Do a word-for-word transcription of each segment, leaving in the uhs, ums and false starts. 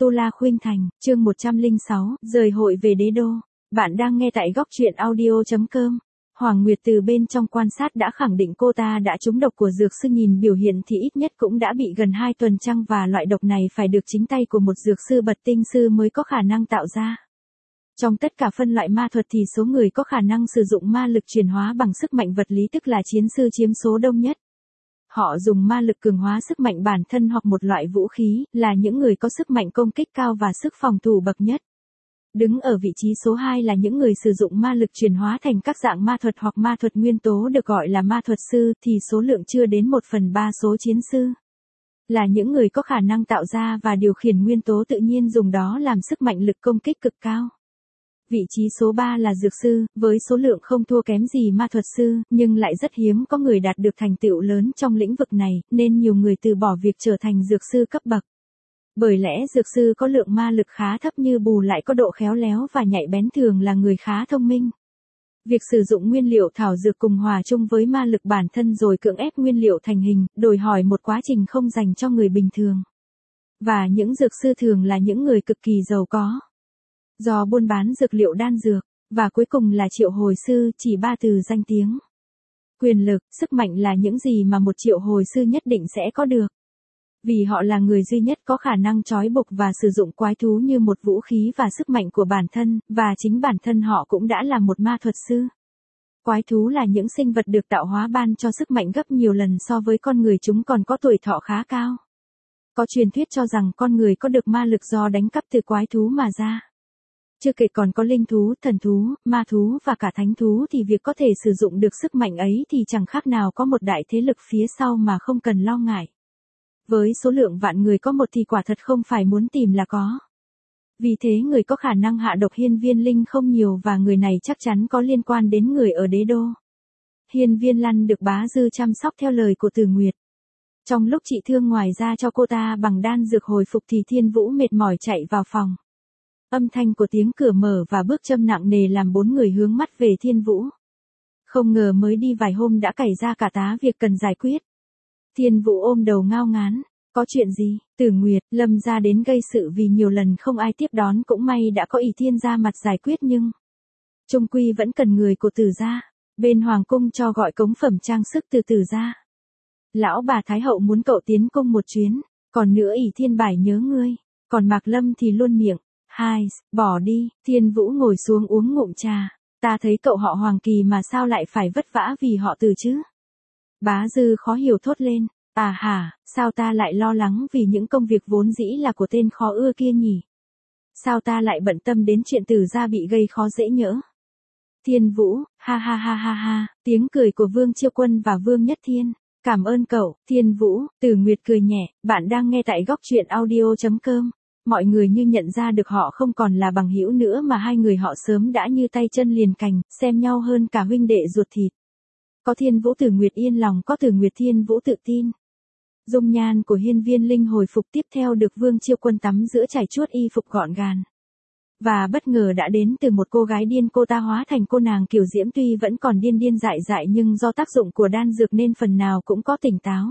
Tu La Khuynh Thành, chương một trăm lẻ sáu, rời hội về đế đô. Bạn đang nghe tại góc truyện audio chấm com. Hoàng Nguyệt từ bên trong quan sát đã khẳng định cô ta đã trúng độc của dược sư, nhìn biểu hiện thì ít nhất cũng đã bị gần hai tuần trăng, và loại độc này phải được chính tay của một dược sư bậc tinh sư mới có khả năng tạo ra. Trong tất cả phân loại ma thuật thì số người có khả năng sử dụng ma lực chuyển hóa bằng sức mạnh vật lý tức là chiến sư chiếm số đông nhất. Họ dùng ma lực cường hóa sức mạnh bản thân hoặc một loại vũ khí, là những người có sức mạnh công kích cao và sức phòng thủ bậc nhất. Đứng ở vị trí số hai là những người sử dụng ma lực chuyển hóa thành các dạng ma thuật hoặc ma thuật nguyên tố được gọi là ma thuật sư, thì số lượng chưa đến một phần ba số chiến sư. Là những người có khả năng tạo ra và điều khiển nguyên tố tự nhiên, dùng đó làm sức mạnh lực công kích cực cao. Vị trí số ba là dược sư, với số lượng không thua kém gì ma thuật sư, nhưng lại rất hiếm có người đạt được thành tựu lớn trong lĩnh vực này, nên nhiều người từ bỏ việc trở thành dược sư cấp bậc. Bởi lẽ dược sư có lượng ma lực khá thấp, như bù lại có độ khéo léo và nhạy bén, thường là người khá thông minh. Việc sử dụng nguyên liệu thảo dược cùng hòa chung với ma lực bản thân rồi cưỡng ép nguyên liệu thành hình, đòi hỏi một quá trình không dành cho người bình thường. Và những dược sư thường là những người cực kỳ giàu có. Do buôn bán dược liệu đan dược, và cuối cùng là triệu hồi sư, chỉ ba từ danh tiếng. Quyền lực, sức mạnh là những gì mà một triệu hồi sư nhất định sẽ có được. Vì họ là người duy nhất có khả năng trói buộc và sử dụng quái thú như một vũ khí và sức mạnh của bản thân, và chính bản thân họ cũng đã là một ma thuật sư. Quái thú là những sinh vật được tạo hóa ban cho sức mạnh gấp nhiều lần so với con người, chúng còn có tuổi thọ khá cao. Có truyền thuyết cho rằng con người có được ma lực do đánh cắp từ quái thú mà ra. Chưa kể còn có linh thú, thần thú, ma thú và cả thánh thú, thì việc có thể sử dụng được sức mạnh ấy thì chẳng khác nào có một đại thế lực phía sau mà không cần lo ngại. Với số lượng vạn người có một thì quả thật không phải muốn tìm là có. Vì thế người có khả năng hạ độc Hiên Viên Linh không nhiều, và người này chắc chắn có liên quan đến người ở đế đô. Hiên Viên Lăng được Bá Dư chăm sóc theo lời của Từ Nguyệt. Trong lúc trị thương ngoài ra cho cô ta bằng đan dược hồi phục thì Thiên Vũ mệt mỏi chạy vào phòng. Âm thanh của tiếng cửa mở và bước chân nặng nề làm bốn người hướng mắt về Thiên Vũ. Không ngờ mới đi vài hôm đã cày ra cả tá việc cần giải quyết. Thiên Vũ ôm đầu ngao ngán. Có chuyện gì? Từ Nguyệt, Lâm ra đến gây sự vì nhiều lần không ai tiếp đón, cũng may đã có ỷ Thiên ra mặt giải quyết, nhưng chung quy vẫn cần người của Từ gia. Bên hoàng cung cho gọi cống phẩm trang sức từ Từ gia. Lão bà Thái hậu muốn cậu tiến cung một chuyến, còn nữa ỷ Thiên Bài nhớ ngươi, còn Mạc Lâm thì luôn miệng. Hai, bỏ đi. Thiên Vũ ngồi xuống uống ngụm trà. Ta thấy cậu họ Hoàng Kỳ mà sao lại phải vất vả vì họ Từ chứ? Bá Dư khó hiểu thốt lên. À hả, sao ta lại lo lắng vì những công việc vốn dĩ là của tên khó ưa kia nhỉ? Sao ta lại bận tâm đến chuyện Từ gia bị gây khó dễ nhỡ? Thiên Vũ, ha ha ha ha ha, tiếng cười của Vương Chiêu Quân và Vương Nhất Thiên. Cảm ơn cậu, Thiên Vũ. Từ Nguyệt cười nhẹ. Bạn đang nghe tại góc truyện audio chấm com. Mọi người như nhận ra được họ không còn là bằng hữu nữa, mà hai người họ sớm đã như tay chân liền cành, xem nhau hơn cả huynh đệ ruột thịt. Có Thiên Vũ Từ Nguyệt yên lòng, có Từ Nguyệt Thiên Vũ tự tin. Dung nhan của Hiên Viên Linh hồi phục, tiếp theo được Vương Chiêu Quân tắm giữa chải chuốt y phục gọn gàng. Và bất ngờ đã đến từ một cô gái điên, cô ta hóa thành cô nàng Kiều Diễm, tuy vẫn còn điên điên dại dại nhưng do tác dụng của đan dược nên phần nào cũng có tỉnh táo.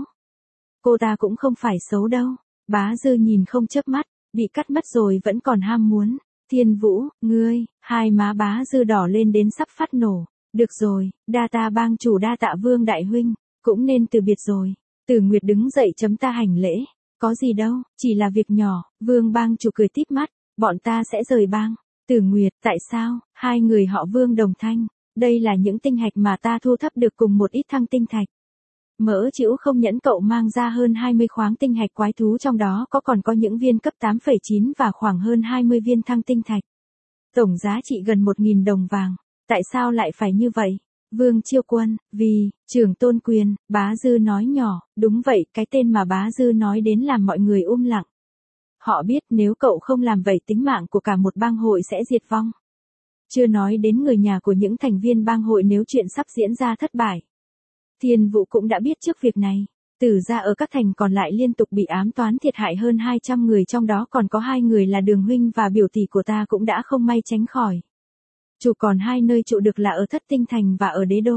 Cô ta cũng không phải xấu đâu. Bá Dư nhìn không chớp mắt. Bị cắt mất rồi vẫn còn ham muốn. Thiên Vũ, ngươi, hai má Bá Dư đỏ lên đến sắp phát nổ. Được rồi, đa tạ bang chủ, đa tạ Vương đại huynh, cũng nên từ biệt rồi. Từ Nguyệt đứng dậy chấm ta hành lễ. Có gì đâu, chỉ là việc nhỏ. Vương bang chủ cười tít mắt. Bọn ta sẽ rời bang. Từ Nguyệt, tại sao? Hai người họ Vương đồng thanh. Đây là những tinh hạch mà ta thu thập được cùng một ít thăng tinh thạch. Mỡ chịu không nhẫn cậu mang ra hơn hai mươi khoáng tinh hạch quái thú, trong đó có còn có những viên cấp tám phẩy chín và khoảng hơn hai mươi viên thăng tinh thạch. Tổng giá trị gần một nghìn đồng vàng. Tại sao lại phải như vậy? Vương Chiêu Quân, vì, trưởng tôn quyền, Bá Dư nói nhỏ. Đúng vậy, cái tên mà Bá Dư nói đến làm mọi người im lặng. Họ biết nếu cậu không làm vậy tính mạng của cả một bang hội sẽ diệt vong. Chưa nói đến người nhà của những thành viên bang hội nếu chuyện sắp diễn ra thất bại. Thiên Vũ cũng đã biết trước việc này. Từ gia ở các thành còn lại liên tục bị ám toán, thiệt hại hơn hai trăm người, trong đó còn có hai người là Đường huynh và biểu tỷ của ta cũng đã không may tránh khỏi. Chủ còn hai nơi trụ được là ở Thất Tinh Thành và ở Đế Đô.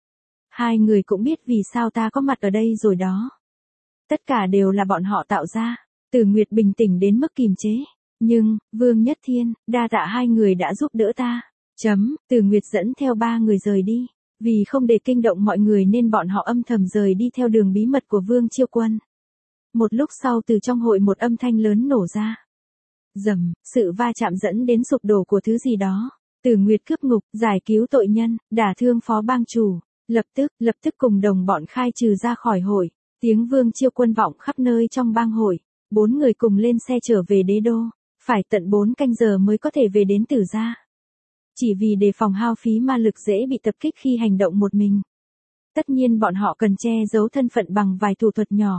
Hai người cũng biết vì sao ta có mặt ở đây rồi đó. Tất cả đều là bọn họ tạo ra. Từ Nguyệt bình tĩnh đến mức kìm chế. Nhưng, Vương Nhất Thiên, đa tạ hai người đã giúp đỡ ta. Chấm, Từ Nguyệt dẫn theo ba người rời đi. Vì không để kinh động mọi người nên bọn họ âm thầm rời đi theo đường bí mật của Vương Chiêu Quân. Một lúc sau từ trong hội một âm thanh lớn nổ ra. Rầm, sự va chạm dẫn đến sụp đổ của thứ gì đó. Từ Nguyệt cướp ngục, giải cứu tội nhân, đả thương phó bang chủ. Lập tức, lập tức cùng đồng bọn khai trừ ra khỏi hội. Tiếng Vương Chiêu Quân vọng khắp nơi trong bang hội. Bốn người cùng lên xe trở về đế đô. Phải tận bốn canh giờ mới có thể về đến Tử gia. Chỉ vì đề phòng hao phí ma lực dễ bị tập kích khi hành động một mình. Tất nhiên bọn họ cần che giấu thân phận bằng vài thủ thuật nhỏ.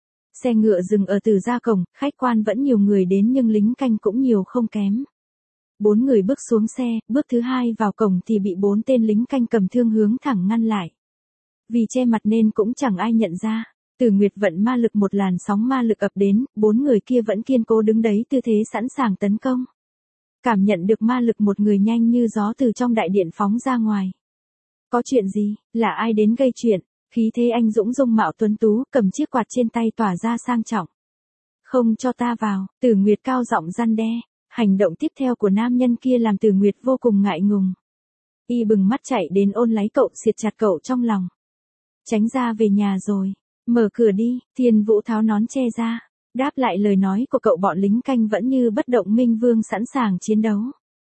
Xe ngựa dừng ở Tử gia cổng, khách quan vẫn nhiều người đến nhưng lính canh cũng nhiều không kém. Bốn người bước xuống xe, bước thứ hai vào cổng thì bị bốn tên lính canh cầm thương hướng thẳng ngăn lại. Vì che mặt nên cũng chẳng ai nhận ra. Từ Nguyệt vận ma lực một làn sóng ma lực ập đến, bốn người kia vẫn kiên cố đứng đấy tư thế sẵn sàng tấn công. Cảm nhận được ma lực một người nhanh như gió từ trong đại điện phóng ra ngoài. Có chuyện gì, là ai đến gây chuyện? Khí thế anh dũng dung mạo tuấn tú, cầm chiếc quạt trên tay tỏa ra sang trọng. Không cho ta vào, Từ Nguyệt cao giọng răn đe. Hành động tiếp theo của nam nhân kia làm Từ Nguyệt vô cùng ngại ngùng. Y bừng mắt chạy đến ôn lấy cậu, siết chặt cậu trong lòng. Tránh ra về nhà rồi. Mở cửa đi, Thiên Vũ tháo nón che ra. Đáp lại lời nói của cậu, bọn lính canh vẫn như bất động minh vương sẵn sàng chiến đấu.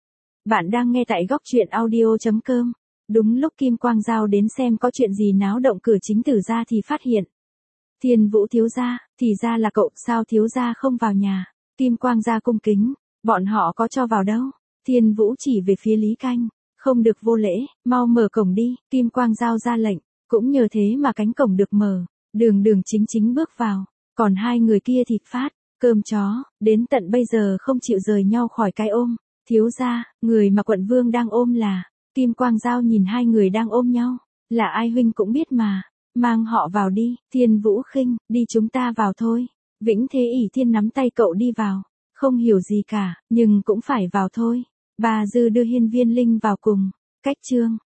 Bạn đang nghe tại góc truyện audio chấm com. Đúng lúc Kim Quang Giao đến xem có chuyện gì náo động cửa chính Tử gia thì phát hiện. Thiên Vũ thiếu gia, thì ra là cậu, sao thiếu gia không vào nhà? Kim Quang Gia cung kính, bọn họ có cho vào đâu? Thiên Vũ chỉ về phía Lý Canh, không được vô lễ, mau mở cổng đi, Kim Quang Giao ra lệnh, cũng nhờ thế mà cánh cổng được mở, Đường Đường chính chính bước vào, còn hai người kia thì phát, cơm chó, đến tận bây giờ không chịu rời nhau khỏi cái ôm. Thiếu gia, người mà quận vương đang ôm là, Kim Quang Giao nhìn hai người đang ôm nhau, là ai huynh cũng biết mà, mang họ vào đi, Thiên Vũ khinh, đi chúng ta vào thôi. Vĩnh Thế ỷ Thiên nắm tay cậu đi vào, không hiểu gì cả, nhưng cũng phải vào thôi. Bà Dư đưa Hiên Viên Linh vào cùng, cách chương.